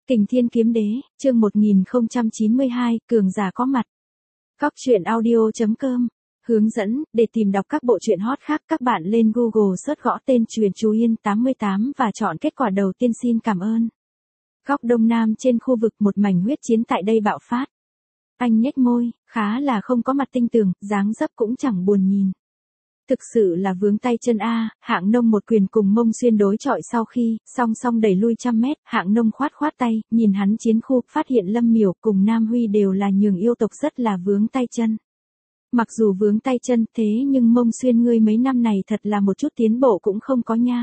Kình Thiên Kiếm Đế, chương 1092, cường giả có mặt. Góc truyện audio.com. Hướng dẫn, để tìm đọc các bộ truyện hot khác các bạn lên Google search gõ tên Truyền Chú Yên 88 và chọn kết quả đầu tiên. Xin cảm ơn. Góc đông nam trên khu vực một mảnh huyết chiến tại đây bạo phát. Anh nhếch môi, khá là không có mặt tinh tường, dáng dấp cũng chẳng buồn nhìn. Thực sự là vướng tay chân a. Hạng Nông một quyền cùng Mông Xuyên đối chọi sau khi song song đẩy lui 100 mét, Hạng Nông khoát tay, nhìn hắn chiến khu, phát hiện Lâm Miểu cùng Nam Huy đều là nhường yêu tộc rất là vướng tay chân. Mặc dù vướng tay chân thế nhưng Mông Xuyên ngươi mấy năm này thật là một chút tiến bộ cũng không có nha.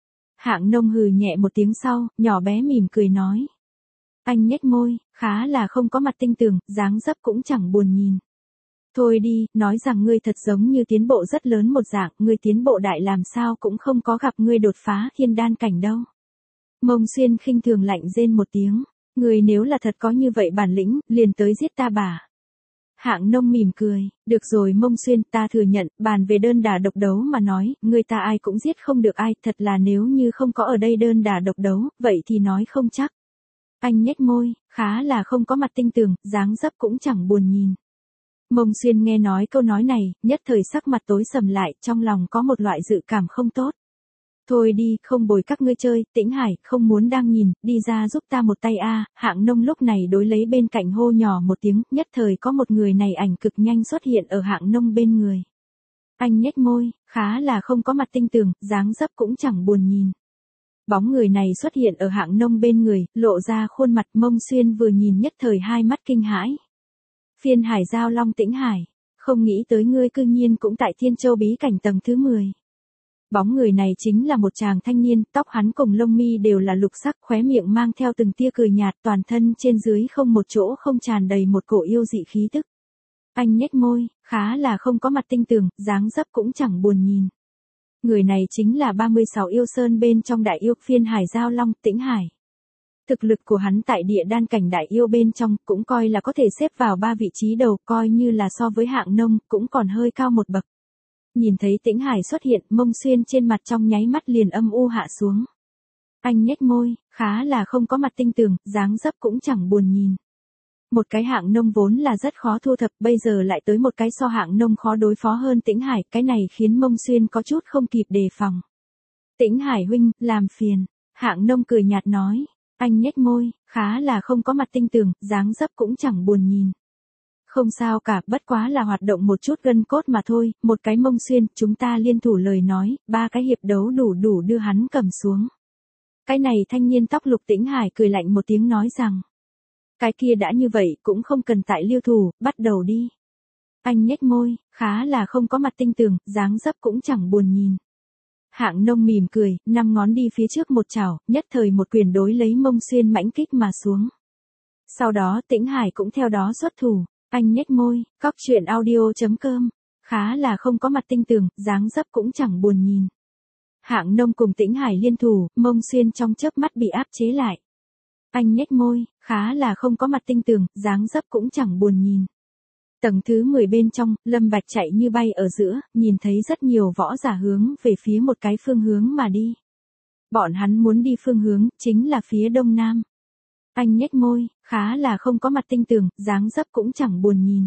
Hạng Nông hừ nhẹ một tiếng sau, nhỏ bé mỉm cười nói. Anh nhếch môi, khá là không có mặt tinh tường, dáng dấp cũng chẳng buồn nhìn. Thôi đi, nói rằng ngươi thật giống như tiến bộ rất lớn một dạng, ngươi tiến bộ đại làm sao cũng không có gặp ngươi đột phá thiên đan cảnh đâu. Mông Xuyên khinh thường lạnh rên một tiếng, ngươi nếu là thật có như vậy bản lĩnh, liền tới giết ta bà. Hạng Nông mỉm cười, được rồi Mông Xuyên, ta thừa nhận, bàn về đơn đả độc đấu mà nói, ngươi ta ai cũng giết không được ai, thật là nếu như không có ở đây đơn đả độc đấu, vậy thì nói không chắc. Anh nhếch môi, khá là không có mặt tinh tường, dáng dấp cũng chẳng buồn nhìn. Mông Xuyên nghe nói câu nói này, nhất thời sắc mặt tối sầm lại, trong lòng có một loại dự cảm không tốt. Thôi đi, không bồi các ngươi chơi, Tĩnh Hải, không muốn đang nhìn, đi ra giúp ta một tay a. Hạng Nông lúc này đối lấy bên cạnh hô nhỏ một tiếng, nhất thời có một người này ảnh cực nhanh xuất hiện ở Hạng Nông bên người. Anh nhếch môi, khá là không có mặt tinh tường, dáng dấp cũng chẳng buồn nhìn. Bóng người này xuất hiện ở Hạng Nông bên người, lộ ra khuôn mặt. Mông Xuyên vừa nhìn nhất thời hai mắt kinh hãi. Phiên Hải Giao Long Tĩnh Hải, không nghĩ tới ngươi cư nhiên cũng tại Thiên Châu bí cảnh tầng thứ 10. Bóng người này chính là một chàng thanh niên, tóc hắn cùng lông mi đều là lục sắc, khóe miệng mang theo từng tia cười nhạt, toàn thân trên dưới không một chỗ không tràn đầy một cổ yêu dị khí tức. Anh nhếch môi, khá là không có mặt tinh tường, dáng dấp cũng chẳng buồn nhìn. Người này chính là 36 yêu sơn bên trong đại yêu Phiên Hải Giao Long Tĩnh Hải. Thực lực của hắn tại địa đan cảnh đại yêu bên trong cũng coi là có thể xếp vào 3 vị trí đầu, coi như là so với Hạng Nông cũng còn hơi cao một bậc. Nhìn thấy Tĩnh Hải xuất hiện, Mông Xuyên trên mặt trong nháy mắt liền âm u hạ xuống. Anh nhếch môi, khá là không có mặt tinh tường, dáng dấp cũng chẳng buồn nhìn. Một cái Hạng Nông vốn là rất khó thu thập, bây giờ lại tới một cái so Hạng Nông khó đối phó hơn Tĩnh Hải, cái này khiến Mông Xuyên có chút không kịp đề phòng. Tĩnh Hải huynh, làm phiền. Hạng Nông cười nhạt nói. Anh nhếch môi, khá là không có mặt tinh tường, dáng dấp cũng chẳng buồn nhìn. Không sao cả, bất quá là hoạt động một chút gân cốt mà thôi, một cái Mông Xuyên, chúng ta liên thủ lời nói, 3 cái hiệp đấu đủ đưa hắn cầm xuống. Cái này thanh niên tóc lục Tĩnh Hải cười lạnh một tiếng nói rằng. Cái kia đã như vậy, cũng không cần tại liêu thủ, bắt đầu đi. Anh nhếch môi, khá là không có mặt tinh tường, dáng dấp cũng chẳng buồn nhìn. Hạng Nông mỉm cười, 5 ngón đi phía trước một chảo, nhất thời một quyền đối lấy Mông Xuyên mãnh kích mà xuống. Sau đó Tĩnh Hải cũng theo đó xuất thủ, anh nhếch môi, góc truyện audio.com, khá là không có mặt tinh tường, dáng dấp cũng chẳng buồn nhìn. Hạng Nông cùng Tĩnh Hải liên thủ, Mông Xuyên trong chớp mắt bị áp chế lại. Anh nhếch môi, khá là không có mặt tinh tường, dáng dấp cũng chẳng buồn nhìn. Tầng thứ 10 bên trong, Lâm Bạch chạy như bay ở giữa, nhìn thấy rất nhiều võ giả hướng về phía một cái phương hướng mà đi. Bọn hắn muốn đi phương hướng, chính là phía đông nam. Anh nhếch môi, khá là không có mặt tinh tường, dáng dấp cũng chẳng buồn nhìn.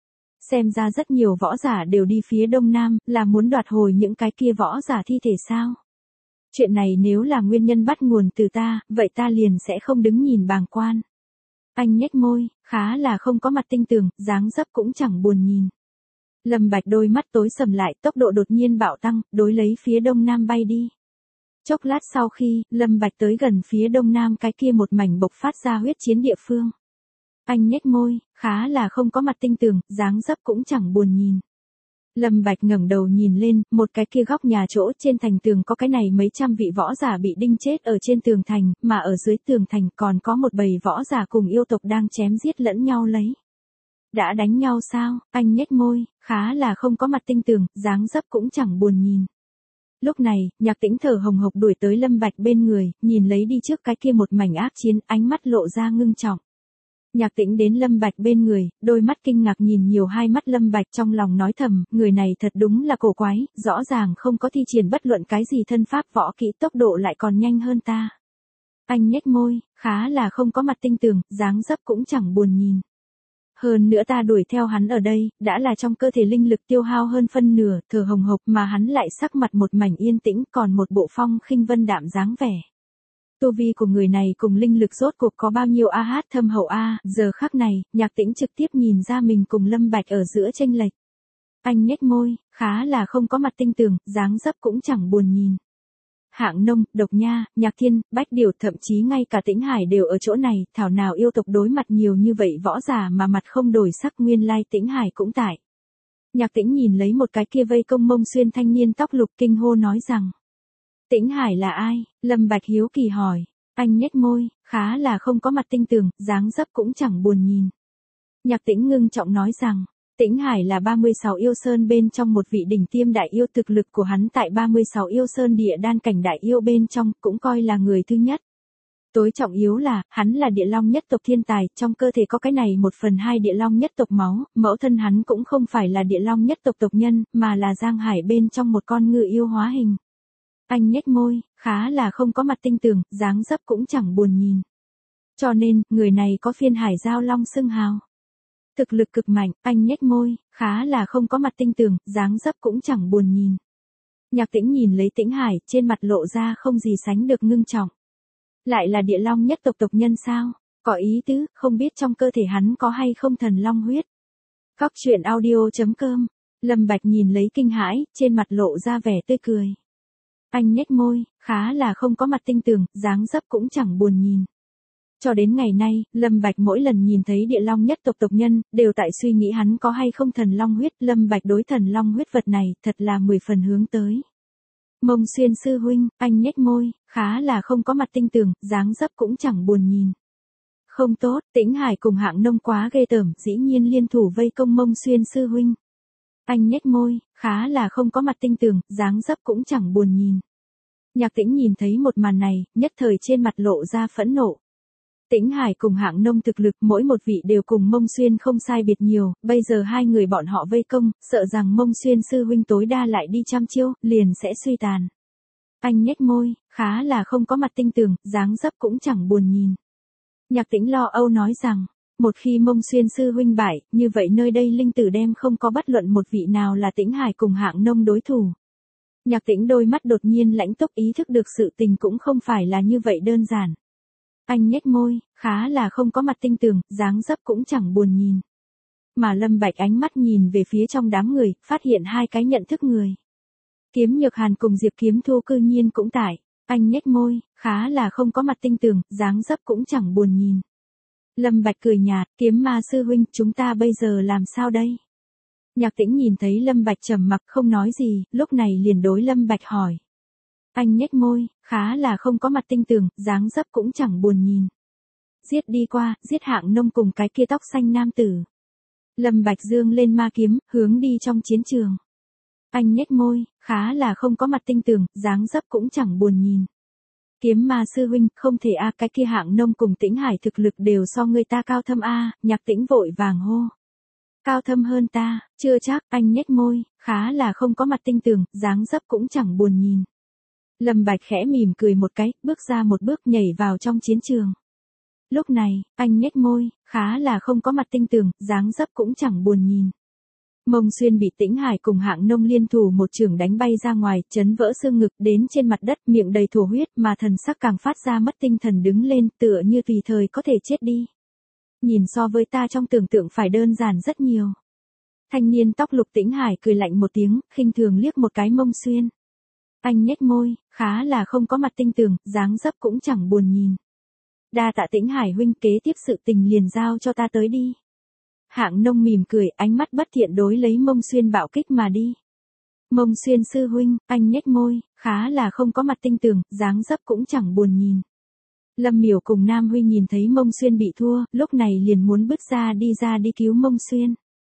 Xem ra rất nhiều võ giả đều đi phía đông nam, là muốn đoạt hồi những cái kia võ giả thi thể sao? Chuyện này nếu là nguyên nhân bắt nguồn từ ta, vậy ta liền sẽ không đứng nhìn bàng quan. Anh nhếch môi, khá là không có mặt tinh tường, dáng dấp cũng chẳng buồn nhìn. Lâm Bạch đôi mắt tối sầm lại, tốc độ đột nhiên bạo tăng, đối lấy phía đông nam bay đi. Chốc lát sau khi, Lâm Bạch tới gần phía đông nam cái kia một mảnh bộc phát ra huyết chiến địa phương. Anh nhếch môi, khá là không có mặt tinh tường, dáng dấp cũng chẳng buồn nhìn. Lâm Bạch ngẩng đầu nhìn lên, một cái kia góc nhà chỗ trên thành tường có cái này mấy trăm vị võ giả bị đinh chết ở trên tường thành, mà ở dưới tường thành còn có một bầy võ giả cùng yêu tộc đang chém giết lẫn nhau lấy. Đã đánh nhau sao? Anh nhếch môi, khá là không có mặt tinh tường, dáng dấp cũng chẳng buồn nhìn. Lúc này, Nhạc Tĩnh thở hồng hộc đuổi tới Lâm Bạch bên người, nhìn lấy đi trước cái kia một mảnh ác chiến, ánh mắt lộ ra ngưng trọng. Nhạc Tĩnh đến Lâm Bạch bên người, đôi mắt kinh ngạc nhìn nhiều hai mắt Lâm Bạch trong lòng nói thầm, người này thật đúng là cổ quái, rõ ràng không có thi triển bất luận cái gì thân pháp võ kỹ, tốc độ lại còn nhanh hơn ta. Anh nhếch môi, khá là không có mặt tinh tường, dáng dấp cũng chẳng buồn nhìn. Hơn nữa ta đuổi theo hắn ở đây, đã là trong cơ thể linh lực tiêu hao hơn phân nửa, thở hồng hộc mà hắn lại sắc mặt một mảnh yên tĩnh, còn một bộ phong khinh vân đạm dáng vẻ. Tu vi của người này cùng linh lực rốt cuộc có bao nhiêu AH thâm hậu a, giờ khắc này, Nhạc Tĩnh trực tiếp nhìn ra mình cùng Lâm Bạch ở giữa chênh lệch. Anh nhếch môi, khá là không có mặt tinh tường, dáng dấp cũng chẳng buồn nhìn. Hạng Nông, Độc Nha, Nhạc Thiên, Bách Điều, thậm chí ngay cả Tĩnh Hải đều ở chỗ này, thảo nào yêu tộc đối mặt nhiều như vậy võ giả mà mặt không đổi sắc, nguyên lai Tĩnh Hải cũng tại. Nhạc Tĩnh nhìn lấy một cái kia vây công Mông Xuyên thanh niên tóc lục kinh hô nói rằng. Tĩnh Hải là ai? Lâm Bạch hiếu kỳ hỏi. Anh nhếch môi, khá là không có mặt tinh tường, dáng dấp cũng chẳng buồn nhìn. Nhạc Tĩnh ngưng trọng nói rằng. Tĩnh Hải là 36 yêu sơn bên trong một vị đỉnh tiêm đại yêu, thực lực của hắn tại 36 yêu sơn địa đan cảnh đại yêu bên trong cũng coi là người thứ nhất. Tối trọng yếu là, hắn là địa long nhất tộc thiên tài, trong cơ thể có cái này 1/2 địa long nhất tộc máu, mẫu thân hắn cũng không phải là địa long nhất tộc tộc nhân, mà là Giang Hải bên trong một con ngự yêu hóa hình. Anh nhếch môi, khá là không có mặt tinh tường, dáng dấp cũng chẳng buồn nhìn. Cho nên, người này có phiên hải giao long xưng hào. Thực lực cực mạnh, anh nhếch môi, khá là không có mặt tinh tường, dáng dấp cũng chẳng buồn nhìn. Nhạc Tĩnh nhìn lấy Tĩnh Hải, trên mặt lộ ra không gì sánh được ngưng trọng. Lại là địa long nhất tộc tộc nhân sao? Có ý tứ, không biết trong cơ thể hắn có hay không thần long huyết. Góc truyện audio.com. Lâm Bạch nhìn lấy kinh hãi, trên mặt lộ ra vẻ tươi cười. Anh nhếch môi, khá là không có mặt tinh tường, dáng dấp cũng chẳng buồn nhìn. Cho đến ngày nay, Lâm Bạch mỗi lần nhìn thấy địa long nhất tộc tộc nhân, đều tại suy nghĩ hắn có hay không thần long huyết. Lâm Bạch đối thần long huyết vật này, thật là 10 phần hướng tới. Mông Xuyên sư huynh, anh nhếch môi, khá là không có mặt tinh tường, dáng dấp cũng chẳng buồn nhìn. Không tốt, Tĩnh Hải cùng Hạng Nông quá ghê tởm, dĩ nhiên liên thủ vây công Mông Xuyên sư huynh. Anh nhếch môi, khá là không có mặt tinh tường, dáng dấp cũng chẳng buồn nhìn. Nhạc Tĩnh nhìn thấy một màn này, nhất thời trên mặt lộ ra phẫn nộ. Tĩnh Hải cùng Hạng Nông thực lực mỗi một vị đều cùng Mông Xuyên không sai biệt nhiều, bây giờ hai người bọn họ vây công, sợ rằng Mông Xuyên sư huynh tối đa lại đi trăm chiêu, liền sẽ suy tàn. Anh nhếch môi, khá là không có mặt tinh tường, dáng dấp cũng chẳng buồn nhìn. Nhạc Tĩnh lo âu nói rằng, một khi Mông Xuyên sư huynh bại, như vậy nơi đây linh tử đem không có bất luận một vị nào là Tĩnh Hải cùng Hạng Nông đối thủ. Nhạc Tĩnh đôi mắt đột nhiên lãnh túc, ý thức được sự tình cũng không phải là như vậy đơn giản. Anh nhếch môi, khá là không có mặt tinh tường, dáng dấp cũng chẳng buồn nhìn. Mà Lâm Bạch ánh mắt nhìn về phía trong đám người, phát hiện hai cái nhận thức người. Kiếm Nhược Hàn cùng Diệp Kiếm Thu cư nhiên cũng tại. Anh nhếch môi, khá là không có mặt tinh tường, dáng dấp cũng chẳng buồn nhìn. Lâm Bạch cười nhạt, Kiếm Ma sư huynh, chúng ta bây giờ làm sao đây? Nhạc Tĩnh nhìn thấy Lâm Bạch trầm mặc không nói gì, lúc này liền đối Lâm Bạch hỏi. Anh nhếch môi, khá là không có mặt tinh tường, dáng dấp cũng chẳng buồn nhìn. Giết đi qua, giết Hạng Nông cùng cái kia tóc xanh nam tử. Lâm Bạch dương lên ma kiếm, hướng đi trong chiến trường. Anh nhếch môi, khá là không có mặt tinh tường, dáng dấp cũng chẳng buồn nhìn. Kiếm Ma sư huynh, không thể a, cái kia Hạng Nông cùng Tĩnh Hải thực lực đều so người ta cao thâm a. Nhạc Tĩnh vội vàng hô. Cao thâm hơn ta, chưa chắc. Anh nhếch môi, khá là không có mặt tinh tường, dáng dấp cũng chẳng buồn nhìn. Lâm Bạch khẽ mỉm cười một cái, bước ra một bước nhảy vào trong chiến trường. Lúc này, anh nhếch môi, khá là không có mặt tinh tường, dáng dấp cũng chẳng buồn nhìn. Mông Xuyên bị Tĩnh Hải cùng Hạng Nông liên thủ một chưởng đánh bay ra ngoài, chấn vỡ xương ngực đến trên mặt đất, miệng đầy thổ huyết, mà thần sắc càng phát ra mất tinh thần đứng lên, tựa như tùy thời có thể chết đi. Nhìn so với ta trong tưởng tượng phải đơn giản rất nhiều. Thanh niên tóc lục Tĩnh Hải cười lạnh một tiếng, khinh thường liếc một cái Mông Xuyên. Anh nhếch môi, khá là không có mặt tinh tường, dáng dấp cũng chẳng buồn nhìn. Đa tạ Tĩnh Hải huynh, kế tiếp sự tình liền giao cho ta tới đi. Hạng Nông mỉm cười, ánh mắt bất thiện đối lấy Mông Xuyên bạo kích mà đi. Mông Xuyên sư huynh, anh nhếch môi, khá là không có mặt tinh tường, dáng dấp cũng chẳng buồn nhìn. Lâm Miểu cùng Nam Huy nhìn thấy Mông Xuyên bị thua, lúc này liền muốn bước ra đi cứu Mông Xuyên.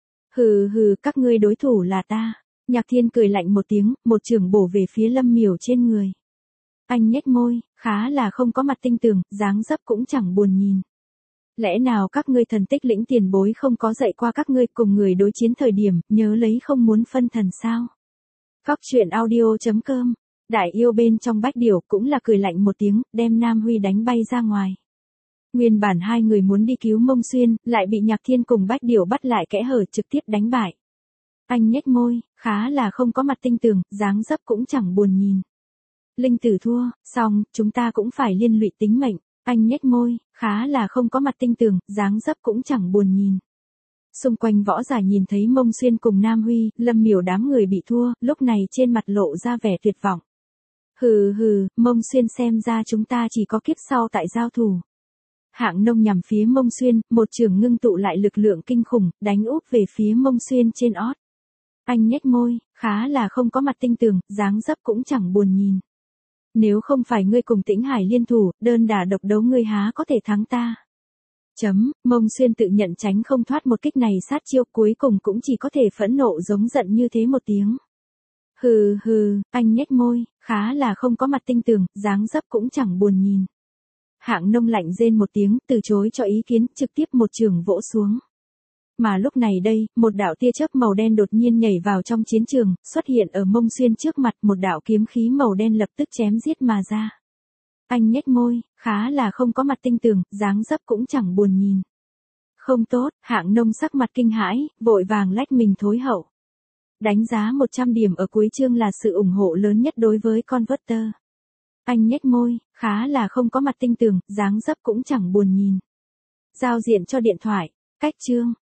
Hừ hừ, các ngươi đối thủ là ta. Nhạc Thiên cười lạnh một tiếng, một chưởng bổ về phía Lâm Miểu trên người. Anh nhếch môi, khá là không có mặt tinh tường, dáng dấp cũng chẳng buồn nhìn. Lẽ nào các ngươi thần tích lĩnh tiền bối không có dạy qua các ngươi cùng người đối chiến thời điểm, nhớ lấy không muốn phân thần sao? Góc truyện audio.com Đại yêu bên trong Bách Điểu cũng là cười lạnh một tiếng, đem Nam Huy đánh bay ra ngoài. Nguyên bản hai người muốn đi cứu Mông Xuyên, lại bị Nhạc Thiên cùng Bách Điểu bắt lại kẽ hở trực tiếp đánh bại. Anh nhếch môi, khá là không có mặt tinh tường, dáng dấp cũng chẳng buồn nhìn. Linh tử thua, xong, chúng ta cũng phải liên lụy tính mệnh. Anh nhếch môi, khá là không có mặt tinh tường, dáng dấp cũng chẳng buồn nhìn. Xung quanh võ giả nhìn thấy Mông Xuyên cùng Nam Huy, Lâm Miểu đám người bị thua, lúc này trên mặt lộ ra vẻ tuyệt vọng. Hừ hừ, Mông Xuyên xem ra chúng ta chỉ có kiếp sau tại giao thủ. Hạng Nông nhằm phía Mông Xuyên, một trường ngưng tụ lại lực lượng kinh khủng, đánh úp về phía Mông Xuyên trên ót. Anh nhếch môi, khá là không có mặt tinh tường, dáng dấp cũng chẳng buồn nhìn. Nếu không phải ngươi cùng Tĩnh Hải liên thủ, đơn đả độc đấu ngươi há có thể thắng ta. Mông Xuyên tự nhận tránh không thoát một kích này sát chiêu, cuối cùng cũng chỉ có thể phẫn nộ giống giận như thế một tiếng. Hừ hừ, anh nhếch môi, khá là không có mặt tinh tường, dáng dấp cũng chẳng buồn nhìn. Hạng Nông lạnh rên một tiếng, từ chối cho ý kiến, trực tiếp một trường vỗ xuống. Mà lúc này đây, một đạo tia chớp màu đen đột nhiên nhảy vào trong chiến trường, xuất hiện ở Mông Xuyên trước mặt, một đạo kiếm khí màu đen lập tức chém giết mà ra. Anh nhếch môi, khá là không có mặt tinh tường, dáng dấp cũng chẳng buồn nhìn. Không tốt, Hạng Nông sắc mặt kinh hãi, vội vàng lách mình thối hậu. Đánh giá 100 điểm ở cuối chương là sự ủng hộ lớn nhất đối với Converter. Anh nhếch môi, khá là không có mặt tinh tường, dáng dấp cũng chẳng buồn nhìn. Giao diện cho điện thoại, cách chương.